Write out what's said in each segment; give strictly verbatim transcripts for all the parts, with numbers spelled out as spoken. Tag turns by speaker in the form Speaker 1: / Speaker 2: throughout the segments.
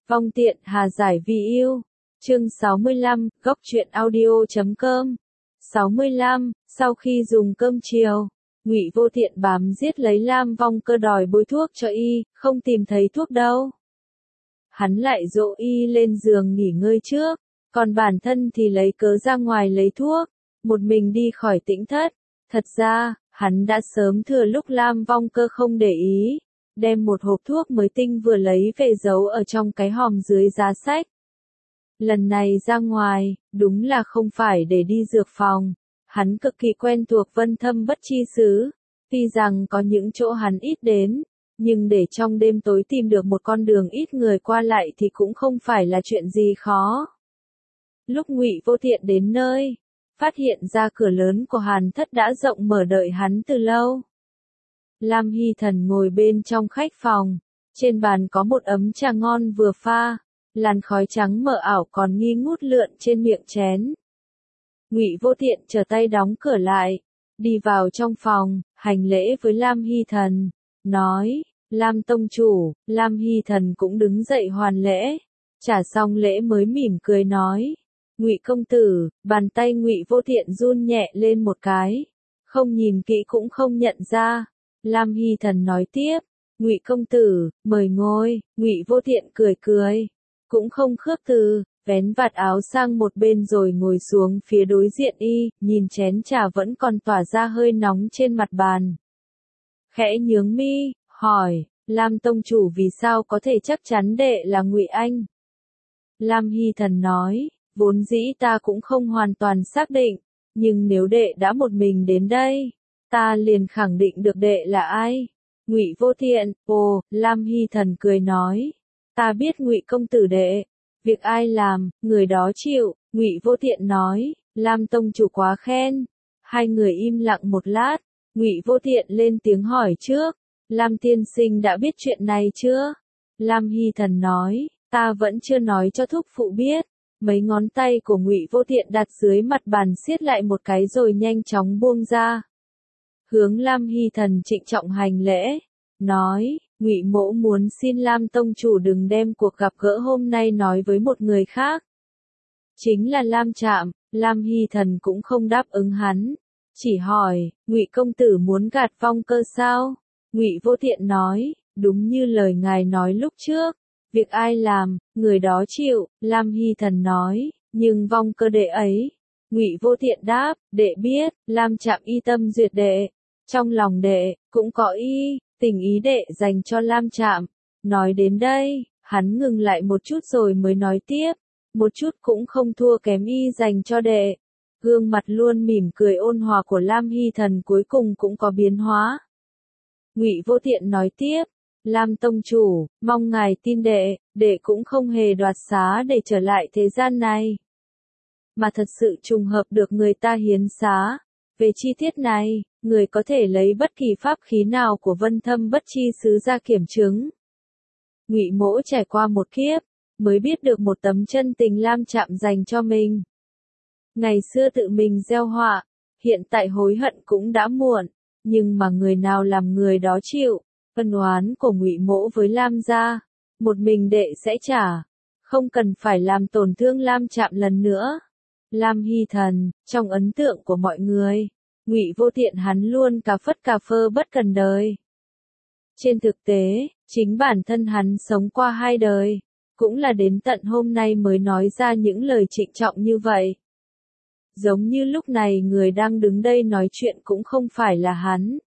Speaker 1: Vong tiện hà giải vì yêu. Chương sáu mươi lăm, góc truyện audio chấm com. sáu mươi lăm, sau khi dùng cơm chiều, Ngụy Vô Tiện bám giết lấy Lam Vong Cơ đòi bôi thuốc cho y, không tìm thấy thuốc đâu. Hắn lại dỗ y lên giường nghỉ ngơi trước, còn bản thân thì lấy cớ ra ngoài lấy thuốc, một mình đi khỏi Tĩnh Thất. Thật ra, hắn đã sớm thừa lúc Lam Vong Cơ không để ý, đem một hộp thuốc mới tinh vừa lấy về giấu ở trong cái hòm dưới giá sách. Lần này ra ngoài, đúng là không phải để đi dược phòng, hắn cực kỳ quen thuộc Vân Thâm Bất Chi xứ, tuy rằng có những chỗ hắn ít đến, nhưng để trong đêm tối tìm được một con đường ít người qua lại thì cũng không phải là chuyện gì khó. Lúc Ngụy Vô Tiện đến nơi, phát hiện ra cửa lớn của Hàn Thất đã rộng mở đợi hắn từ lâu. Lam Hy Thần ngồi bên trong khách phòng, trên bàn có một ấm trà ngon vừa pha, làn khói trắng mờ ảo còn nghi ngút lượn trên miệng chén. Ngụy Vô Tiện trở tay đóng cửa lại, đi vào trong phòng, hành lễ với Lam Hy Thần, nói, Lam tông chủ. Lam Hy Thần cũng đứng dậy hoàn lễ, trả xong lễ mới mỉm cười nói, Ngụy công tử. Bàn tay Ngụy Vô Tiện run nhẹ lên một cái, không nhìn kỹ cũng không nhận ra. Lam Hy Thần nói tiếp, Ngụy công tử, mời ngồi. Ngụy Vô Tiện cười cười, cũng không khước từ, vén vạt áo sang một bên rồi ngồi xuống phía đối diện y, nhìn chén trà vẫn còn tỏa ra hơi nóng trên mặt bàn. Khẽ nhướng mi, hỏi, Lam tông chủ vì sao có thể chắc chắn đệ là Ngụy Anh? Lam Hy Thần nói, vốn dĩ ta cũng không hoàn toàn xác định, nhưng nếu đệ đã một mình đến đây, ta liền khẳng định được đệ là ai. Ngụy Vô Tiện, ồ. Lam Hy Thần cười nói, ta biết Ngụy công tử đệ, việc ai làm, người đó chịu. Ngụy Vô Tiện nói, Lam tông chủ quá khen. Hai người im lặng một lát, Ngụy Vô Tiện lên tiếng hỏi trước, Lam tiên sinh đã biết chuyện này chưa? Lam Hy Thần nói, ta vẫn chưa nói cho thúc phụ biết. Mấy ngón tay của Ngụy Vô Tiện đặt dưới mặt bàn siết lại một cái rồi nhanh chóng buông ra. Hướng Lam Hy Thần trịnh trọng hành lễ, nói, Ngụy mỗ muốn xin Lam tông chủ đừng đem cuộc gặp gỡ hôm nay nói với một người khác. Chính là Lam Trạm. Lam Hy Thần cũng không đáp ứng hắn, chỉ hỏi, Ngụy công tử muốn gạt Vong Cơ sao? Ngụy Vô Tiện nói, đúng như lời ngài nói lúc trước, việc ai làm, người đó chịu. Lam Hy Thần nói, nhưng Vong Cơ đệ ấy. Ngụy Vô Tiện đáp, đệ biết, Lam Trạm y tâm duyệt đệ, trong lòng đệ cũng có y, tình ý đệ dành cho Lam Trạm. Nói đến đây, hắn ngừng lại một chút rồi mới nói tiếp, một chút cũng không thua kém y dành cho đệ. Gương mặt luôn mỉm cười ôn hòa của Lam Hy Thần cuối cùng cũng có biến hóa. Ngụy Vô Tiện nói tiếp, Lam tông chủ, mong ngài tin đệ, đệ cũng không hề đoạt xá để trở lại thế gian này, mà thật sự trùng hợp được người ta hiến xá. Về chi tiết này, người có thể lấy bất kỳ pháp khí nào của Vân Thâm Bất Chi xứ ra kiểm chứng. Ngụy mỗ trải qua một kiếp, mới biết được một tấm chân tình Lam Trạm dành cho mình. Ngày xưa tự mình gieo họa, hiện tại hối hận cũng đã muộn, nhưng mà người nào làm người đó chịu. Ân oán của Ngụy mỗ với Lam gia, một mình đệ sẽ trả, không cần phải làm tổn thương Lam Trạm lần nữa. Lam Hy Thần, trong ấn tượng của mọi người, Ngụy Vô Tiện hắn luôn cà phất cà phơ bất cần đời. Trên thực tế, chính bản thân hắn sống qua hai đời, cũng là đến tận hôm nay mới nói ra những lời trịnh trọng như vậy. Giống như lúc này người đang đứng đây nói chuyện cũng không phải là hắn,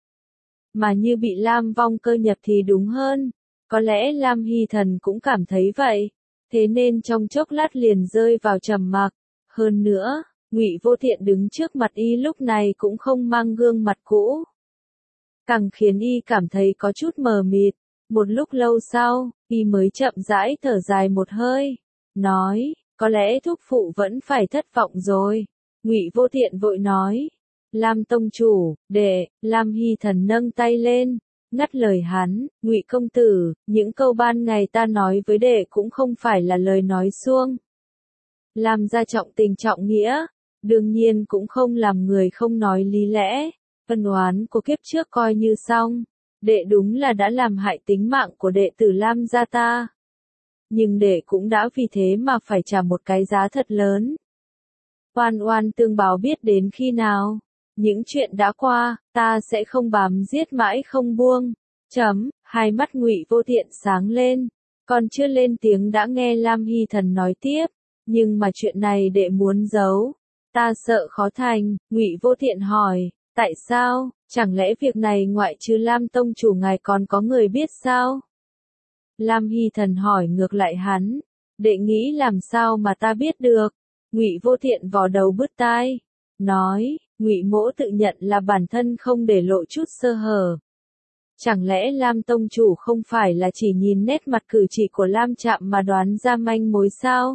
Speaker 1: mà như bị Lam Vong Cơ nhập thì đúng hơn. Có lẽ Lam Hy Thần cũng cảm thấy vậy, thế nên trong chốc lát liền rơi vào trầm mặc. Hơn nữa, Ngụy Vô Tiện đứng trước mặt y lúc này cũng không mang gương mặt cũ, càng khiến y cảm thấy có chút mờ mịt. Một lúc lâu sau, y mới chậm rãi thở dài một hơi, nói, có lẽ thúc phụ vẫn phải thất vọng rồi. Ngụy Vô Tiện vội nói, Lam tông chủ, đệ. Lam Hy Thần nâng tay lên, ngắt lời hắn, Ngụy công tử, những câu ban ngày ta nói với đệ cũng không phải là lời nói suông. Lam gia trọng tình trọng nghĩa, đương nhiên cũng không làm người không nói lý lẽ. Ân oán của kiếp trước coi như xong, đệ đúng là đã làm hại tính mạng của đệ tử Lam gia ta. nhưng đệ cũng đã vì thế mà phải trả một cái giá thật lớn. Oan oan tương báo biết đến khi nào? Những chuyện đã qua, ta sẽ không bám giết mãi không buông. Chấm, hai mắt Ngụy Vô Tiện sáng lên, còn chưa lên tiếng đã nghe Lam Hy Thần nói tiếp, nhưng mà chuyện này đệ muốn giấu, ta sợ khó thành. Ngụy Vô Tiện hỏi, tại sao, chẳng lẽ việc này ngoại trừ Lam tông chủ ngài còn có người biết sao? Lam Hy Thần hỏi ngược lại hắn, đệ nghĩ làm sao mà ta biết được? Ngụy Vô Tiện vò đầu bứt tai, nói, Ngụy Mỗ tự nhận là bản thân không để lộ chút sơ hở. Chẳng lẽ Lam tông chủ không phải là chỉ nhìn nét mặt cử chỉ của Lam Trạm mà đoán ra manh mối sao?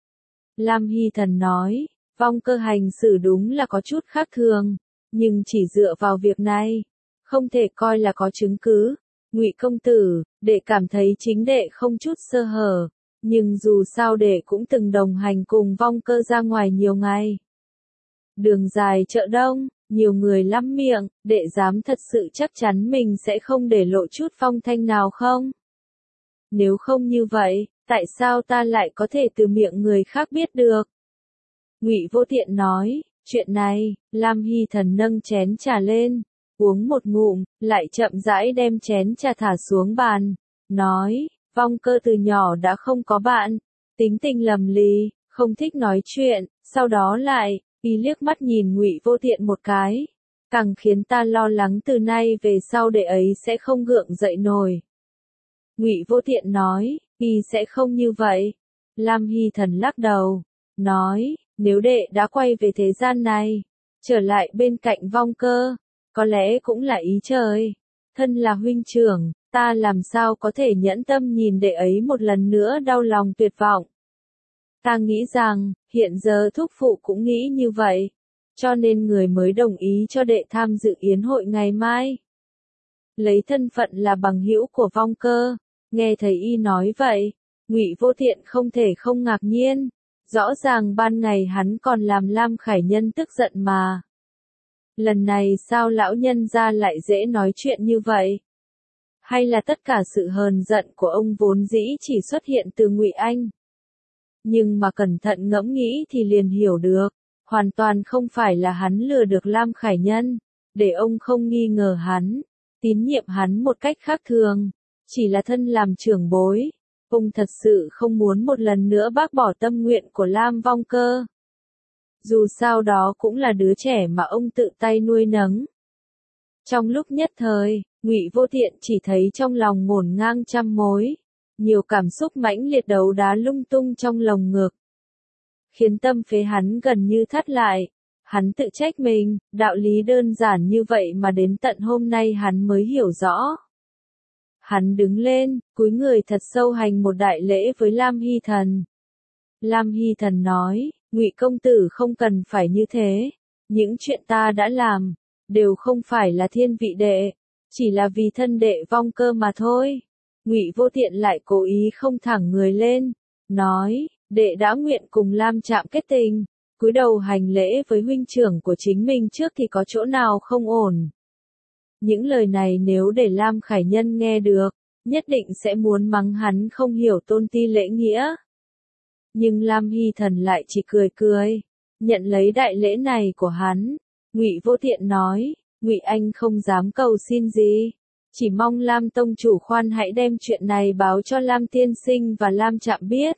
Speaker 1: Lam Hy Thần nói, Vong Cơ hành xử đúng là có chút khác thường, nhưng chỉ dựa vào việc này, không thể coi là có chứng cứ. Ngụy công tử, đệ cảm thấy chính đệ không chút sơ hở, nhưng dù sao đệ cũng từng đồng hành cùng Vong Cơ ra ngoài nhiều ngày. Đường dài chợ đông, nhiều người lắm miệng, đệ dám thật sự chắc chắn mình sẽ không để lộ chút phong thanh nào không? Nếu không như vậy, tại sao ta lại có thể từ miệng người khác biết được? Ngụy Vô Tiện nói, chuyện này, Lam Hy Thần nâng chén trà lên, uống một ngụm, lại chậm rãi đem chén trà thả xuống bàn, nói, Vong Cơ từ nhỏ đã không có bạn, tính tình lầm lì, không thích nói chuyện, sau đó lại, y liếc mắt nhìn Ngụy Vô Tiện một cái, càng khiến ta lo lắng từ nay về sau đệ ấy sẽ không gượng dậy nổi. Ngụy Vô Tiện nói, y sẽ không như vậy. Lam Hy Thần lắc đầu, nói, nếu đệ đã quay về thế gian này, trở lại bên cạnh Vong Cơ, có lẽ cũng là ý trời. Thân là huynh trưởng, ta làm sao có thể nhẫn tâm nhìn đệ ấy một lần nữa đau lòng tuyệt vọng. Ta nghĩ rằng, hiện giờ thúc phụ cũng nghĩ như vậy, cho nên người mới đồng ý cho đệ tham dự yến hội ngày mai. Lấy thân phận là bằng hữu của Vong Cơ, nghe thấy y nói vậy, Ngụy Vô Tiện không thể không ngạc nhiên, rõ ràng ban ngày hắn còn làm Lam Khải Nhân tức giận mà. Lần này sao lão nhân gia lại dễ nói chuyện như vậy? Hay là tất cả sự hờn giận của ông vốn dĩ chỉ xuất hiện từ Ngụy Anh? Nhưng mà cẩn thận ngẫm nghĩ thì liền hiểu được, hoàn toàn không phải là hắn lừa được Lam Khải Nhân, để ông không nghi ngờ hắn, tín nhiệm hắn một cách khác thường, chỉ là thân làm trưởng bối, ông thật sự không muốn một lần nữa bác bỏ tâm nguyện của Lam Vong Cơ. Dù sao đó cũng là đứa trẻ mà ông tự tay nuôi nấng. Trong lúc nhất thời, Ngụy Vô Tiện chỉ thấy trong lòng ngổn ngang trăm mối, nhiều cảm xúc mãnh liệt đấu đá lung tung trong lồng ngực, khiến tâm phế hắn gần như thắt lại. Hắn tự trách mình, đạo lý đơn giản như vậy mà đến tận hôm nay hắn mới hiểu rõ. Hắn đứng lên, cúi người thật sâu hành một đại lễ với Lam Hy Thần. Lam Hy Thần nói, Ngụy công tử không cần phải như thế, những chuyện ta đã làm, đều không phải là thiên vị đệ, chỉ là vì thân đệ Vong Cơ mà thôi. Ngụy Vô Tiện lại cố ý không thẳng người lên, nói, đệ đã nguyện cùng Lam Trạm kết tình, cúi đầu hành lễ với huynh trưởng của chính mình trước thì có chỗ nào không ổn. Những lời này nếu để Lam Khải Nhân nghe được, nhất định sẽ muốn mắng hắn không hiểu tôn ti lễ nghĩa. Nhưng Lam Hy Thần lại chỉ cười cười, nhận lấy đại lễ này của hắn. Ngụy Vô Tiện nói, Ngụy Anh không dám cầu xin gì, chỉ mong Lam tông chủ khoan hãy đem chuyện này báo cho Lam tiên sinh và Lam Trạm biết.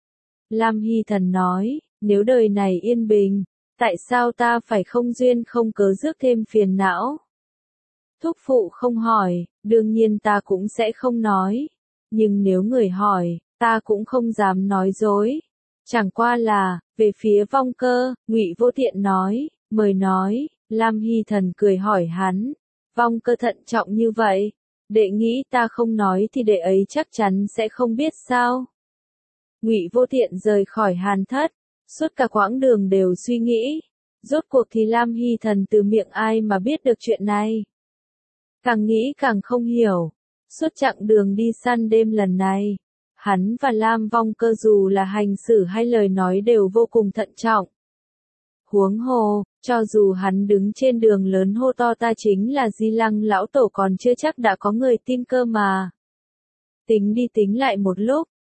Speaker 1: Lam Hy Thần nói, nếu đời này yên bình, tại sao ta phải không duyên không cớ rước thêm phiền não? Thúc phụ không hỏi, đương nhiên ta cũng sẽ không nói, nhưng nếu người hỏi, ta cũng không dám nói dối. Chẳng qua là, về phía Vong Cơ, Ngụy Vô Tiện nói, mời nói. Lam Hy Thần cười hỏi hắn, Vong Cơ thận trọng như vậy, đệ nghĩ ta không nói thì đệ ấy chắc chắn sẽ không biết sao? Ngụy Vô Tiện rời khỏi Hàn Thất, suốt cả quãng đường đều suy nghĩ, rốt cuộc thì Lam Hy Thần từ miệng ai mà biết được chuyện này? Càng nghĩ càng không hiểu, suốt chặng đường đi săn đêm lần này, hắn và Lam Vong Cơ dù là hành xử hay lời nói đều vô cùng thận trọng. Huống hồ, cho dù hắn đứng trên đường lớn hô to ta chính là Di Lăng lão tổ còn chưa chắc đã có người tin cơ mà. Tính đi tính lại một lúc,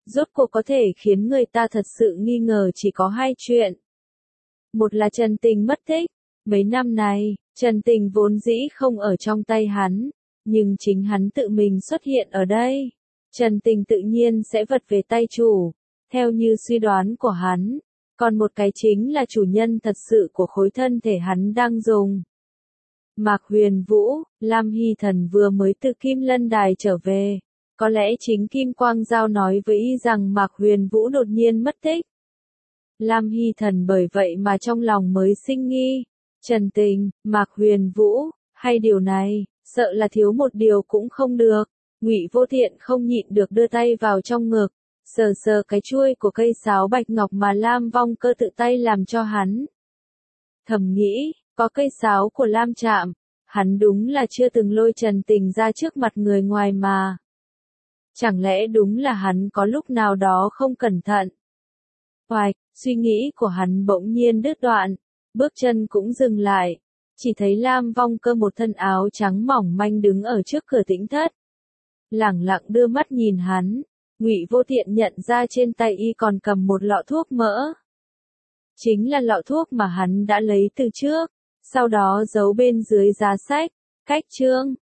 Speaker 1: rốt cuộc có thể khiến người ta thật sự nghi ngờ chỉ có hai chuyện. Một là Trần Tình mất tích. Mấy năm này, Trần Tình vốn dĩ không ở trong tay hắn, nhưng chính hắn tự mình xuất hiện ở đây. Trần Tình tự nhiên sẽ vật về tay chủ, theo như suy đoán của hắn. Còn một cái chính là chủ nhân thật sự của khối thân thể hắn đang dùng. Mạc Huyền Vũ, Lam Hy Thần vừa mới từ Kim Lân Đài trở về. Có lẽ chính Kim Quang Giao nói với y rằng Mạc Huyền Vũ đột nhiên mất tích. Lam Hy Thần bởi vậy mà trong lòng mới sinh nghi. Trần Tình, Mạc Huyền Vũ, hay điều này, sợ là thiếu một điều cũng không được. Ngụy Vô Tiện không nhịn được đưa tay vào trong ngực, sờ sờ cái chuôi của cây sáo bạch ngọc mà Lam Vong Cơ tự tay làm cho hắn. Thầm nghĩ, có cây sáo của Lam Trạm, hắn đúng là chưa từng lôi Trần Tình ra trước mặt người ngoài mà. Chẳng lẽ đúng là hắn có lúc nào đó không cẩn thận? Hoài, suy nghĩ của hắn bỗng nhiên đứt đoạn, bước chân cũng dừng lại, chỉ thấy Lam Vong Cơ một thân áo trắng mỏng manh đứng ở trước cửa tĩnh thất. Lẳng lặng đưa mắt nhìn hắn, Ngụy Vô Tiện nhận ra trên tay y còn cầm một lọ thuốc mỡ. Chính là lọ thuốc mà hắn đã lấy từ trước, sau đó giấu bên dưới giá sách, cách chương.